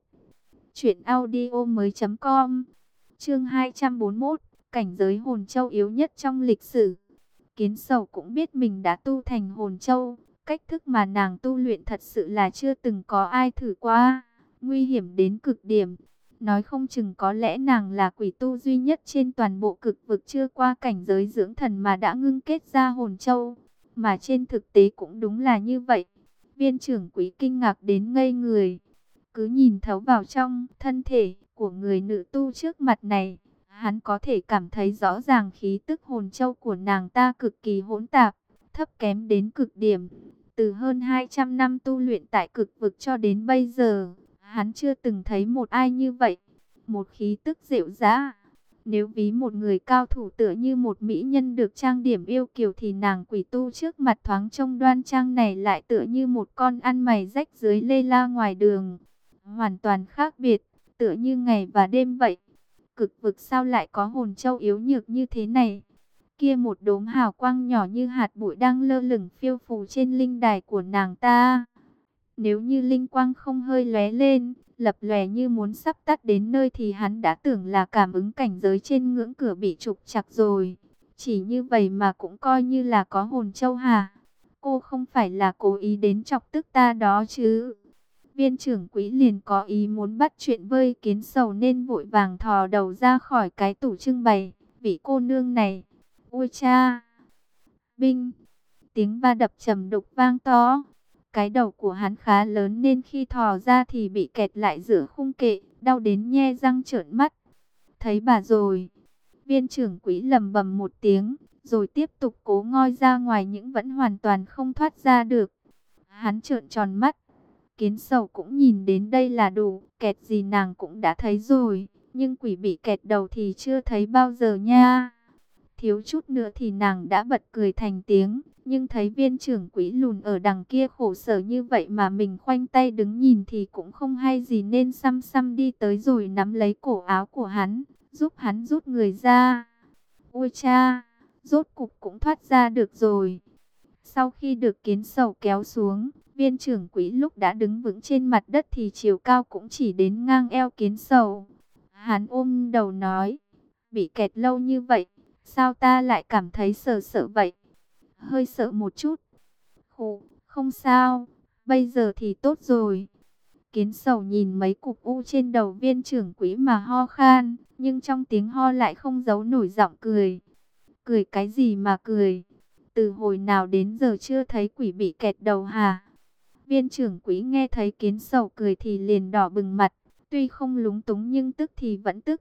Speaker 1: truyệnaudiomoi.com. Chương 241, cảnh giới hồn trâu yếu nhất trong lịch sử. Kiến Sầu cũng biết mình đã tu thành hồn châu, cách thức mà nàng tu luyện thật sự là chưa từng có ai thử qua, nguy hiểm đến cực điểm. Nói không chừng có lẽ nàng là quỷ tu duy nhất trên toàn bộ cực vực chưa qua cảnh giới dưỡng thần mà đã ngưng kết ra hồn châu. Mà trên thực tế cũng đúng là như vậy. Viên trưởng quỹ kinh ngạc đến ngây người, cứ nhìn thấu vào trong thân thể của người nữ tu trước mặt này. Hắn có thể cảm thấy rõ ràng khí tức hồn châu của nàng ta cực kỳ hỗn tạp, thấp kém đến cực điểm. Từ hơn 200 năm tu luyện tại cực vực cho đến bây giờ, hắn chưa từng thấy một ai như vậy. Một khí tức dịu dã. Nếu ví một người cao thủ tựa như một mỹ nhân được trang điểm yêu kiều thì nàng quỷ tu trước mặt thoáng trông đoan trang này lại tựa như một con ăn mày rách dưới lê la ngoài đường. Hoàn toàn khác biệt, tựa như ngày và đêm vậy. Cực vực sao lại có hồn châu yếu nhược như thế này? Kia một đốm hào quang nhỏ như hạt bụi đang lơ lửng phiêu phù trên linh đài của nàng ta. Nếu như linh quang không hơi lóe lên, lập lòe như muốn sắp tắt đến nơi thì hắn đã tưởng là cảm ứng cảnh giới trên ngưỡng cửa bị trục trặc rồi. Chỉ như vậy mà cũng coi như là có hồn châu hả? Cô không phải là cố ý đến chọc tức ta đó chứ? Viên trưởng quỹ liền có ý muốn bắt chuyện với Kiến Sầu nên vội vàng thò đầu ra khỏi cái tủ trưng bày. Vị cô nương này, ôi cha, binh, tiếng va đập trầm đục vang to. Cái đầu của hắn khá lớn nên khi thò ra thì bị kẹt lại giữa khung kệ, đau đến nhe răng trợn mắt. Thấy bà rồi. Viên trưởng quỹ lầm bầm một tiếng, rồi tiếp tục cố ngoi ra ngoài nhưng vẫn hoàn toàn không thoát ra được. Hắn trợn tròn mắt. Kiến Sầu cũng nhìn đến đây là đủ, kẹt gì nàng cũng đã thấy rồi, nhưng quỷ bị kẹt đầu thì chưa thấy bao giờ nha. Thiếu chút nữa thì nàng đã bật cười thành tiếng, nhưng thấy viên trưởng quỹ lùn ở đằng kia khổ sở như vậy mà mình khoanh tay đứng nhìn thì cũng không hay gì nên xăm xăm đi tới rồi nắm lấy cổ áo của hắn, giúp hắn rút người ra. Ôi cha, rốt cục cũng thoát ra được rồi. Sau khi được Kiến Sầu kéo xuống, viên trưởng quỹ lúc đã đứng vững trên mặt đất thì chiều cao cũng chỉ đến ngang eo Kiến Sầu. Hắn ôm đầu nói, bị kẹt lâu như vậy, sao ta lại cảm thấy sợ sợ vậy? Hơi sợ một chút. Khổ, không sao, bây giờ thì tốt rồi. Kiến Sầu nhìn mấy cục u trên đầu viên trưởng quỹ mà ho khan, nhưng trong tiếng ho lại không giấu nổi giọng cười. Cười cái gì mà cười? Từ hồi nào đến giờ chưa thấy quỷ bị kẹt đầu hả? Viên trưởng quỹ nghe thấy Kiến Sầu cười thì liền đỏ bừng mặt, tuy không lúng túng nhưng tức thì vẫn tức.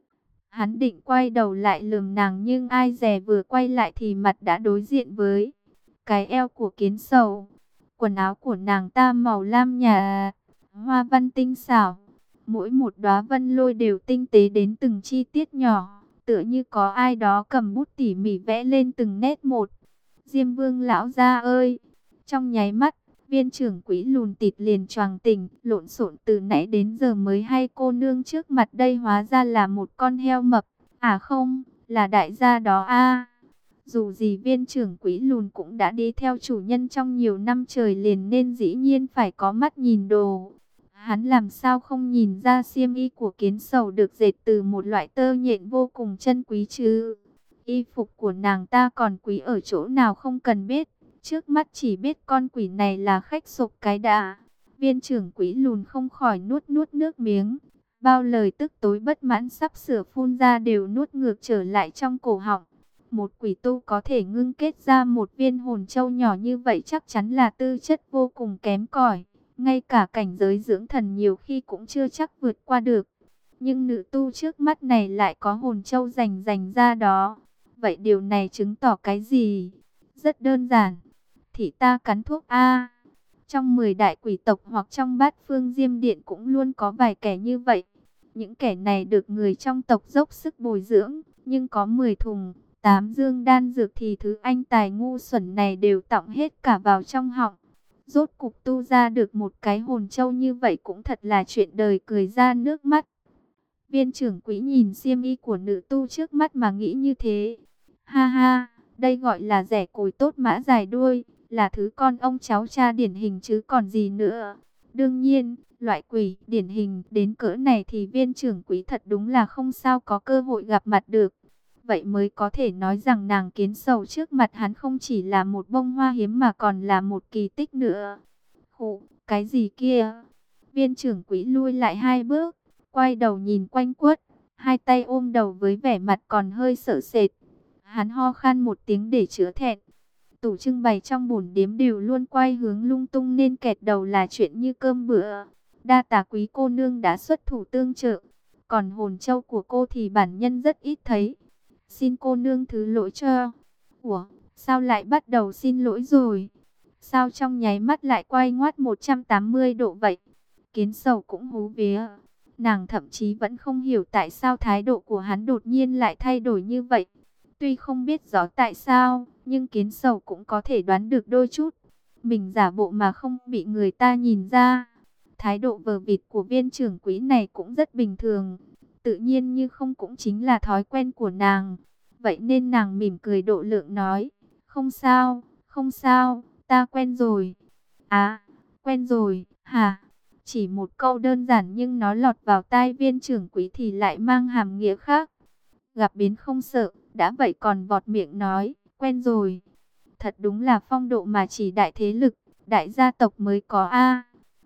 Speaker 1: Hắn định quay đầu lại lườm nàng nhưng ai dè vừa quay lại thì mặt đã đối diện với cái eo của Kiến Sầu. Quần áo của nàng ta màu lam nhạt, hoa văn tinh xảo, mỗi một đóa vân lôi đều tinh tế đến từng chi tiết nhỏ, tựa như có ai đó cầm bút tỉ mỉ vẽ lên từng nét một. Diêm Vương lão gia ơi! Trong nháy mắt, viên trưởng quỹ lùn tịt liền choàng tỉnh, lộn xộn từ nãy đến giờ mới hay cô nương trước mặt đây hóa ra là một con heo mập. À không, là đại gia đó a. Dù gì viên trưởng quỹ lùn cũng đã đi theo chủ nhân trong nhiều năm trời liền nên dĩ nhiên phải có mắt nhìn đồ. Hắn làm sao không nhìn ra xiêm y của Kiến Sầu được dệt từ một loại tơ nhện vô cùng chân quý chứ. Y phục của nàng ta còn quý ở chỗ nào không cần biết. Trước mắt chỉ biết con quỷ này là khách sộp cái đã. Viên trưởng quỹ lùn không khỏi nuốt nuốt nước miếng. Bao lời tức tối bất mãn sắp sửa phun ra đều nuốt ngược trở lại trong cổ họng. Một quỷ tu có thể ngưng kết ra một viên hồn châu nhỏ như vậy chắc chắn là tư chất vô cùng kém cỏi. Ngay cả cảnh giới dưỡng thần nhiều khi cũng chưa chắc vượt qua được. Nhưng nữ tu trước mắt này lại có hồn châu rành rành ra đó. Vậy điều này chứng tỏ cái gì? Rất đơn giản. Thì ta cắn thuốc A. Trong 10 đại quỷ tộc hoặc trong bát phương Diêm Điện cũng luôn có vài kẻ như vậy. Những kẻ này được người trong tộc dốc sức bồi dưỡng. Nhưng có 10 thùng, 8 dương đan dược thì thứ anh tài ngu xuẩn này đều tọng hết cả vào trong họng. Rốt cục tu ra được một cái hồn châu như vậy cũng thật là chuyện đời cười ra nước mắt. Viên trưởng quỹ nhìn xiêm y của nữ tu trước mắt mà nghĩ như thế. Ha ha, đây gọi là rẻ cồi tốt mã dài đuôi, là thứ con ông cháu cha điển hình chứ còn gì nữa. Đương nhiên, loại quỷ điển hình đến cỡ này thì viên trưởng quỹ thật đúng là không sao có cơ hội gặp mặt được. Vậy mới có thể nói rằng nàng Kiến Sầu trước mặt hắn không chỉ là một bông hoa hiếm mà còn là một kỳ tích nữa. Khổ, cái gì kia? Viên trưởng quỹ lui lại 2 bước, quay đầu nhìn quanh quất, hai tay ôm đầu với vẻ mặt còn hơi sợ sệt. Hắn ho khan một tiếng để chữa thẹn. Tủ trưng bày trong bổn điếm đều luôn quay hướng lung tung nên kẹt đầu là chuyện như cơm bữa. Đa tạ quý cô nương đã xuất thủ tương trợ. Còn hồn châu của cô thì bản nhân rất ít thấy. Xin cô nương thứ lỗi cho. Ủa, sao lại bắt đầu xin lỗi rồi? Sao trong nháy mắt lại quay ngoắt 180 độ vậy? Kiến Sầu cũng hú vía. Nàng thậm chí vẫn không hiểu tại sao thái độ của hắn đột nhiên lại thay đổi như vậy. Tuy không biết rõ tại sao, nhưng Kiến Sầu cũng có thể đoán được đôi chút. Mình giả bộ mà không bị người ta nhìn ra. Thái độ vờ vịt của viên trưởng quỹ này cũng rất bình thường. Tự nhiên như không cũng chính là thói quen của nàng. Vậy nên nàng mỉm cười độ lượng nói. Không sao, không sao, ta quen rồi. À, quen rồi, hả? Chỉ một câu đơn giản nhưng nó lọt vào tai viên trưởng quỹ thì lại mang hàm nghĩa khác. Gặp biến không sợ, đã vậy còn vọt miệng nói, quen rồi. Thật đúng là phong độ mà chỉ đại thế lực, đại gia tộc mới có a.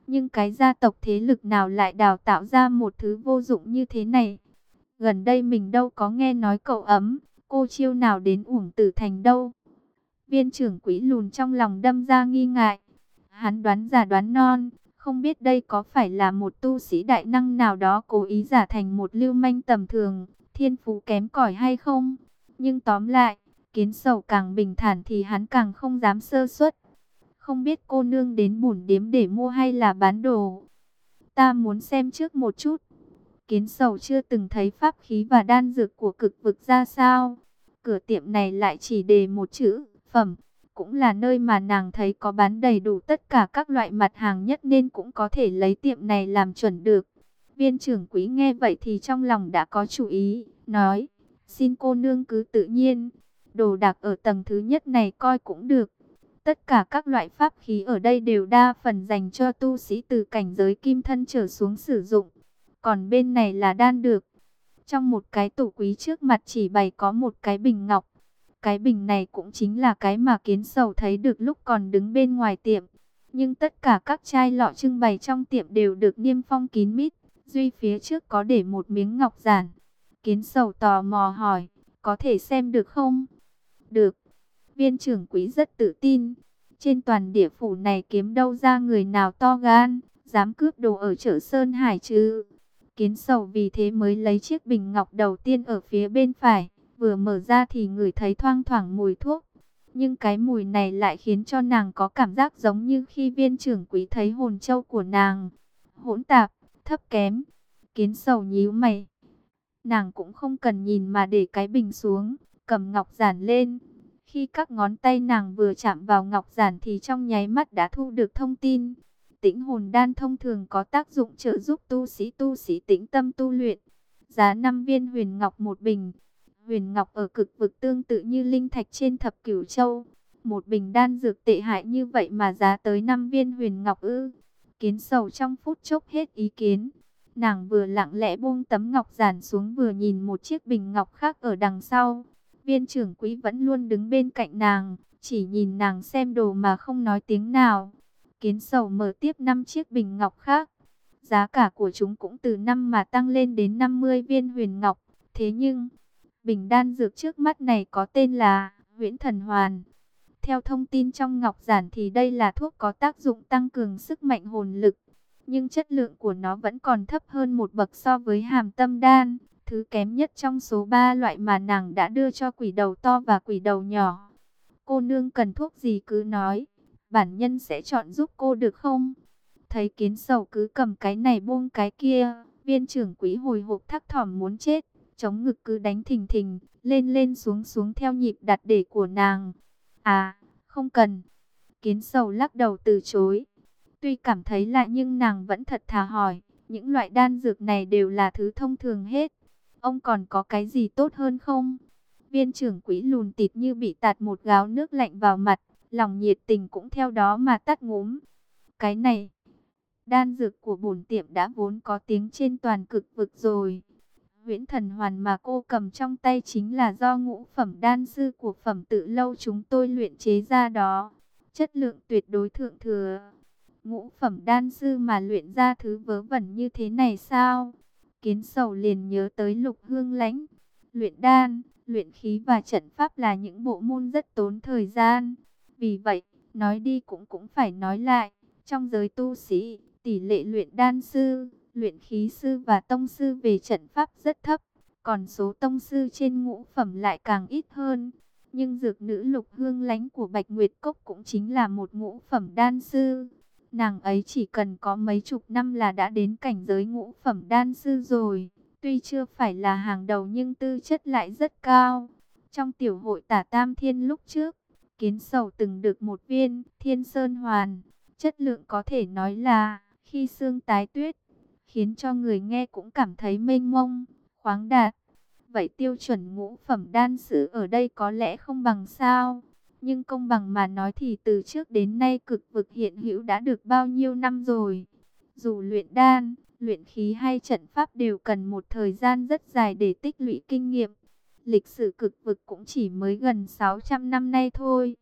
Speaker 1: Nhưng cái gia tộc thế lực nào lại đào tạo ra một thứ vô dụng như thế này? Gần đây mình đâu có nghe nói cậu ấm, cô chiêu nào đến Uổng Tử Thành đâu. Viên trưởng quỹ lùn trong lòng đâm ra nghi ngại. Hắn đoán già đoán non, không biết đây có phải là một tu sĩ đại năng nào đó cố ý giả thành một lưu manh tầm thường, thiên phú kém cỏi hay không. Nhưng tóm lại, Kiến Sầu càng bình thản thì hắn càng không dám sơ suất. Không biết cô nương đến bổn điếm để mua hay là bán đồ? Ta muốn xem trước một chút. Kiến Sầu chưa từng thấy pháp khí và đan dược của cực vực ra sao. Cửa tiệm này lại chỉ đề một chữ, phẩm. Cũng là nơi mà nàng thấy có bán đầy đủ tất cả các loại mặt hàng nhất nên cũng có thể lấy tiệm này làm chuẩn được. Viên trưởng quý nghe vậy thì trong lòng đã có chủ ý, nói, xin cô nương cứ tự nhiên, đồ đạc ở tầng thứ nhất này coi cũng được. Tất cả các loại pháp khí ở đây đều đa phần dành cho tu sĩ từ cảnh giới kim thân trở xuống sử dụng. Còn bên này là đan dược. Trong một cái tủ quý trước mặt chỉ bày có một cái bình ngọc. Cái bình này cũng chính là cái mà Kiến Sầu thấy được lúc còn đứng bên ngoài tiệm. Nhưng tất cả các chai lọ trưng bày trong tiệm đều được niêm phong kín mít. Duy phía trước có để một miếng ngọc giản. Kiến Sầu tò mò hỏi, có thể xem được không? Được. Viên trưởng quý rất tự tin. Trên toàn địa phủ này kiếm đâu ra người nào to gan, dám cướp đồ ở chợ Sơn Hải chứ? Kiến Sầu vì thế mới lấy chiếc bình ngọc đầu tiên ở phía bên phải. Vừa mở ra thì ngửi thấy thoang thoảng mùi thuốc. Nhưng cái mùi này lại khiến cho nàng có cảm giác giống như khi viên trưởng quý thấy hồn châu của nàng. Hỗn tạp, thấp kém. Kiến Sầu nhíu mày. Nàng cũng không cần nhìn mà để cái bình xuống, cầm ngọc giản lên. Khi các ngón tay nàng vừa chạm vào ngọc giản thì trong nháy mắt đã thu được thông tin. Tĩnh hồn đan thông thường có tác dụng trợ giúp tu sĩ tĩnh tâm tu luyện. Giá 5 viên huyền ngọc một bình. Huyền ngọc ở cực vực tương tự như linh thạch trên thập cửu châu. Một bình đan dược tệ hại như vậy mà giá tới 5 viên huyền ngọc ư? Kiến Sầu trong phút chốc hết ý kiến. Nàng vừa lặng lẽ buông tấm ngọc giản xuống vừa nhìn một chiếc bình ngọc khác ở đằng sau. Viên trưởng quý vẫn luôn đứng bên cạnh nàng, chỉ nhìn nàng xem đồ mà không nói tiếng nào. Kiến Sầu mở tiếp 5 chiếc bình ngọc khác. Giá cả của chúng cũng từ 5 mà tăng lên đến 50 viên huyền ngọc. Thế nhưng, bình đan dược trước mắt này có tên là Huyễn Thần Hoàn. Theo thông tin trong ngọc giản thì đây là thuốc có tác dụng tăng cường sức mạnh hồn lực. Nhưng chất lượng của nó vẫn còn thấp hơn một bậc so với Hàm Tâm Đan, thứ kém nhất trong số 3 loại mà nàng đã đưa cho quỷ đầu to và quỷ đầu nhỏ. Cô nương cần thuốc gì cứ nói, bản nhân sẽ chọn giúp cô được không? Thấy Kiến Sầu cứ cầm cái này buông cái kia, viên trưởng quý hồi hộp thắc thỏm muốn chết, chống ngực cứ đánh thình thình, lên lên xuống xuống theo nhịp đặt để của nàng. À, không cần. Kiến Sầu lắc đầu từ chối. Tuy cảm thấy lạ nhưng nàng vẫn thật thà hỏi, những loại đan dược này đều là thứ thông thường hết. Ông còn có cái gì tốt hơn không? Viên trưởng quỹ lùn tịt như bị tạt một gáo nước lạnh vào mặt, lòng nhiệt tình cũng theo đó mà tắt ngúm. Cái này, đan dược của bổn tiệm đã vốn có tiếng trên toàn cực vực rồi. Huyễn Thần Hoàn mà cô cầm trong tay chính là do ngũ phẩm đan sư của Phẩm Tự Lâu chúng tôi luyện chế ra đó. Chất lượng tuyệt đối thượng thừa. Ngũ phẩm đan sư mà luyện ra thứ vớ vẩn như thế này sao? Kiến Sầu liền nhớ tới Lục Hương Lãnh. Luyện đan, luyện khí và trận pháp là những bộ môn rất tốn thời gian. Vì vậy, nói đi cũng phải nói lại. Trong giới tu sĩ, tỷ lệ luyện đan sư, luyện khí sư và tông sư về trận pháp rất thấp. Còn số tông sư trên ngũ phẩm lại càng ít hơn. Nhưng dược nữ Lục Hương Lãnh của Bạch Nguyệt Cốc cũng chính là một ngũ phẩm đan sư. Nàng ấy chỉ cần có mấy chục năm là đã đến cảnh giới ngũ phẩm đan sư rồi. Tuy chưa phải là hàng đầu nhưng tư chất lại rất cao. Trong tiểu hội Tả Tam Thiên lúc trước, Kiến Sầu từng được một viên Thiên Sơn Hoàn. Chất lượng có thể nói là khi xương tái tuyết, khiến cho người nghe cũng cảm thấy mênh mông, khoáng đạt. Vậy tiêu chuẩn ngũ phẩm đan sư ở đây có lẽ không bằng sao? Nhưng công bằng mà nói thì từ trước đến nay cực vực hiện hữu đã được bao nhiêu năm rồi. Dù luyện đan, luyện khí hay trận pháp đều cần một thời gian rất dài để tích lũy kinh nghiệm. Lịch sử cực vực cũng chỉ mới gần 600 năm nay thôi.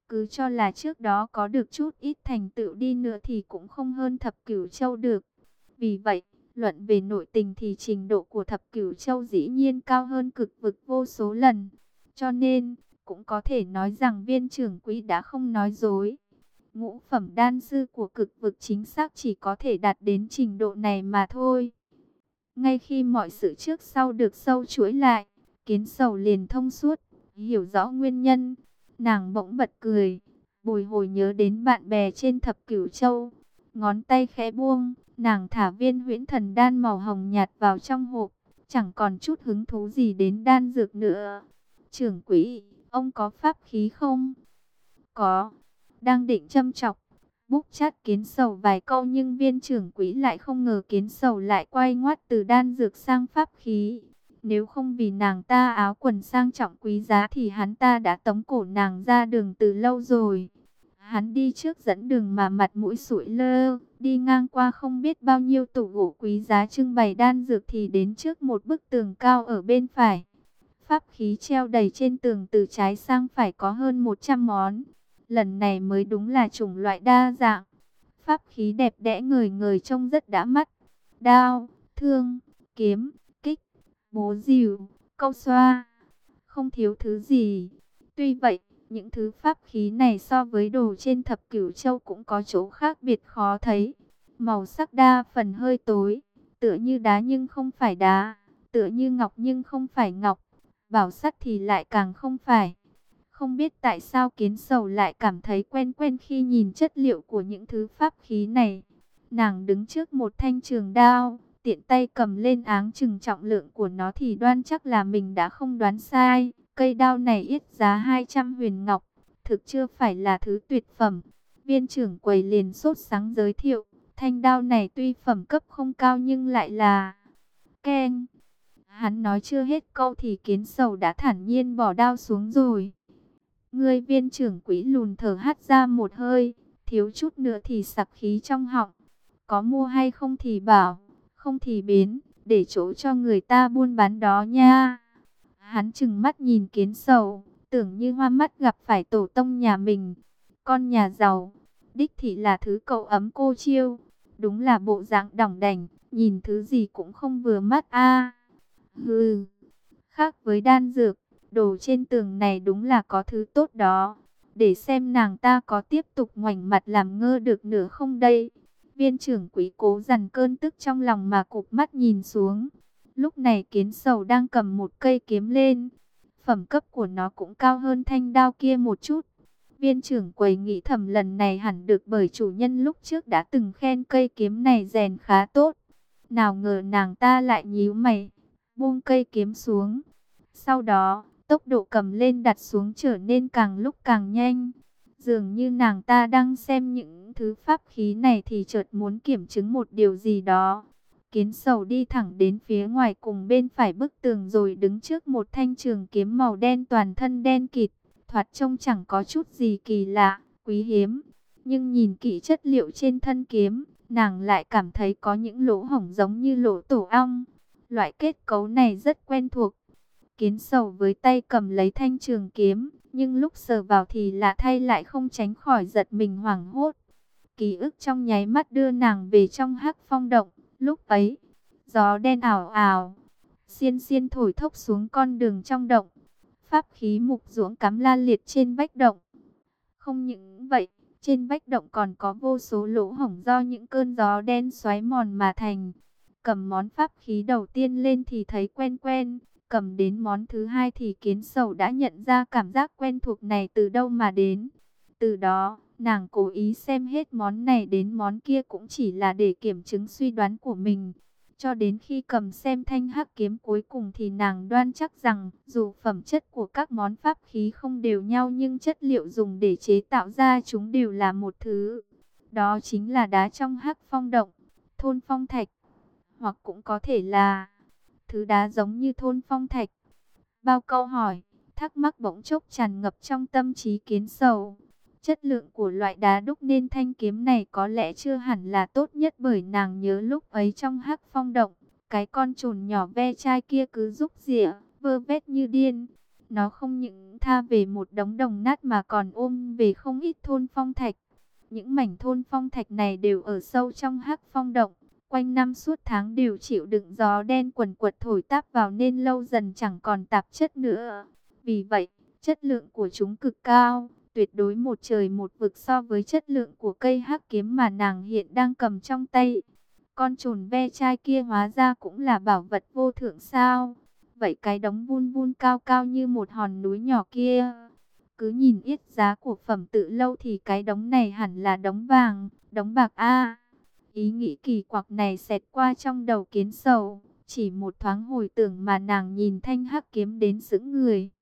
Speaker 1: Cứ cho là trước đó có được chút ít thành tựu đi nữa thì cũng không hơn Thập Cửu Châu được. Vì vậy, luận về nội tình thì trình độ của Thập Cửu Châu dĩ nhiên cao hơn Cực Vực vô số lần. Cho nên, cũng có thể nói rằng Viên trưởng quỹ đã không nói dối. Ngũ phẩm đan sư của Cực Vực chính xác chỉ có thể đạt đến trình độ này mà thôi. Ngay khi mọi sự trước sau được sâu chuỗi lại, Kiến Sầu liền thông suốt, hiểu rõ nguyên nhân. Nàng bỗng bật cười, bồi hồi nhớ đến bạn bè trên Thập Cửu Châu. Ngón tay khẽ buông, nàng thả viên huyễn thần đan màu hồng nhạt vào trong hộp, chẳng còn chút hứng thú gì đến đan dược nữa. Trưởng quỹ, ông có pháp khí không? Có. Đang định châm chọc, búc chát Kiến Sầu vài câu nhưng viên trưởng quỹ lại không ngờ Kiến Sầu lại quay ngoắt từ đan dược sang pháp khí. Nếu không vì nàng ta áo quần sang trọng quý giá thì hắn ta đã tống cổ nàng ra đường từ lâu rồi. Hắn đi trước dẫn đường mà mặt mũi sụi lơ, đi ngang qua không biết bao nhiêu tủ gỗ quý giá trưng bày đan dược thì đến trước một bức tường cao ở bên phải. Pháp khí treo đầy trên tường từ trái sang phải có hơn 100 món. Lần này mới đúng là chủng loại đa dạng. Pháp khí đẹp đẽ ngời ngời trông rất đã mắt. Đao, thương, kiếm, kích, búa rìu, câu xoa, không thiếu thứ gì. Tuy vậy, những thứ pháp khí này so với đồ trên Thập Cửu Châu cũng có chỗ khác biệt khó thấy. Màu sắc đa phần hơi tối, tựa như đá nhưng không phải đá, tựa như ngọc nhưng không phải ngọc, bảo sắt thì lại càng không phải. Không biết tại sao Kiến Sầu lại cảm thấy quen quen khi nhìn chất liệu của những thứ pháp khí này. Nàng đứng trước một thanh trường đao, tiện tay cầm lên áng chừng trọng lượng của nó thì đoan chắc là mình đã không đoán sai. Cây đao này yết giá 200 huyền ngọc, thực chưa phải là thứ tuyệt phẩm. Viên trưởng quầy liền sốt sắng giới thiệu, thanh đao này tuy phẩm cấp không cao nhưng lại là... Keng! Hắn nói chưa hết câu thì Kiến Sầu đã thản nhiên bỏ đao xuống rồi. Người viên trưởng quỹ lùn thở hắt ra một hơi, thiếu chút nữa thì sặc khí trong họng. Có mua hay không thì bảo, không thì biến, để chỗ cho người ta buôn bán đó nha. Hắn trừng mắt nhìn Kiến Sầu, tưởng như hoa mắt gặp phải tổ tông nhà mình. Con nhà giàu, đích thị là thứ cậu ấm cô chiêu. Đúng là bộ dạng đỏng đảnh, nhìn thứ gì cũng không vừa mắt a. Hừ, khác với đan dược, đồ trên tường này đúng là có thứ tốt đó. Để xem nàng ta có tiếp tục ngoảnh mặt làm ngơ được nữa không đây. Viên trưởng quỹ cố dằn cơn tức trong lòng mà cụp mắt nhìn xuống. Lúc này Kiến Sầu đang cầm một cây kiếm lên. Phẩm cấp của nó cũng cao hơn thanh đao kia một chút. Viên trưởng quầy nghĩ thầm lần này hẳn được bởi chủ nhân lúc trước đã từng khen cây kiếm này rèn khá tốt. Nào ngờ nàng ta lại nhíu mày, buông cây kiếm xuống. Sau đó, tốc độ cầm lên đặt xuống trở nên càng lúc càng nhanh. Dường như nàng ta đang xem những thứ pháp khí này thì chợt muốn kiểm chứng một điều gì đó. Kiến Sầu đi thẳng đến phía ngoài cùng bên phải bức tường rồi đứng trước một thanh trường kiếm màu đen toàn thân đen kịt. Thoạt trông chẳng có chút gì kỳ lạ, quý hiếm. Nhưng nhìn kỹ chất liệu trên thân kiếm, nàng lại cảm thấy có những lỗ hổng giống như lỗ tổ ong. Loại kết cấu này rất quen thuộc. Kiến Sầu với tay cầm lấy thanh trường kiếm, nhưng lúc sờ vào thì lạ thay lại không tránh khỏi giật mình hoảng hốt. Ký ức trong nháy mắt đưa nàng về trong Hắc Phong động. Lúc ấy, gió đen ảo ảo, xiên xiên thổi thốc xuống con đường trong động. Pháp khí mục ruỗng cắm la liệt trên vách động. Không những vậy, trên vách động còn có vô số lỗ hổng do những cơn gió đen xoáy mòn mà thành. Cầm món pháp khí đầu tiên lên thì thấy quen quen. Cầm đến món thứ hai thì Kiến Sầu đã nhận ra cảm giác quen thuộc này từ đâu mà đến. Từ đó, nàng cố ý xem hết món này đến món kia cũng chỉ là để kiểm chứng suy đoán của mình. Cho đến khi cầm xem thanh hắc kiếm cuối cùng thì nàng đoan chắc rằng dù phẩm chất của các món pháp khí không đều nhau nhưng chất liệu dùng để chế tạo ra chúng đều là một thứ. Đó chính là đá trong Hắc Phong động, thôn phong thạch, hoặc cũng có thể là thứ đá giống như thôn phong thạch. Bao câu hỏi, thắc mắc bỗng chốc tràn ngập trong tâm trí Kiến Sầu. Chất lượng của loại đá đúc nên thanh kiếm này có lẽ chưa hẳn là tốt nhất bởi nàng nhớ lúc ấy trong Hắc Phong động, cái con trồn nhỏ ve chai kia cứ rúc rỉa, vơ vét như điên. Nó không những tha về một đống đồng nát mà còn ôm về không ít thôn phong thạch. Những mảnh thôn phong thạch này đều ở sâu trong hắc phong động, quanh năm suốt tháng đều chịu đựng gió đen quần quật thổi táp vào nên lâu dần chẳng còn tạp chất nữa. Vì vậy, chất lượng của chúng cực cao, tuyệt đối một trời một vực so với chất lượng của cây hắc kiếm mà nàng hiện đang cầm trong tay. Con trồn ve chai kia hóa ra cũng là bảo vật vô thượng sao? Vậy cái đống vun vun cao cao như một hòn núi nhỏ kia, cứ nhìn yết giá của phẩm tự lâu thì cái đống này hẳn là đống vàng, đống bạc a. Ý nghĩ kỳ quặc này xẹt qua trong đầu Kiến Sầu, chỉ một thoáng hồi tưởng mà nàng nhìn thanh hắc kiếm đến sững người.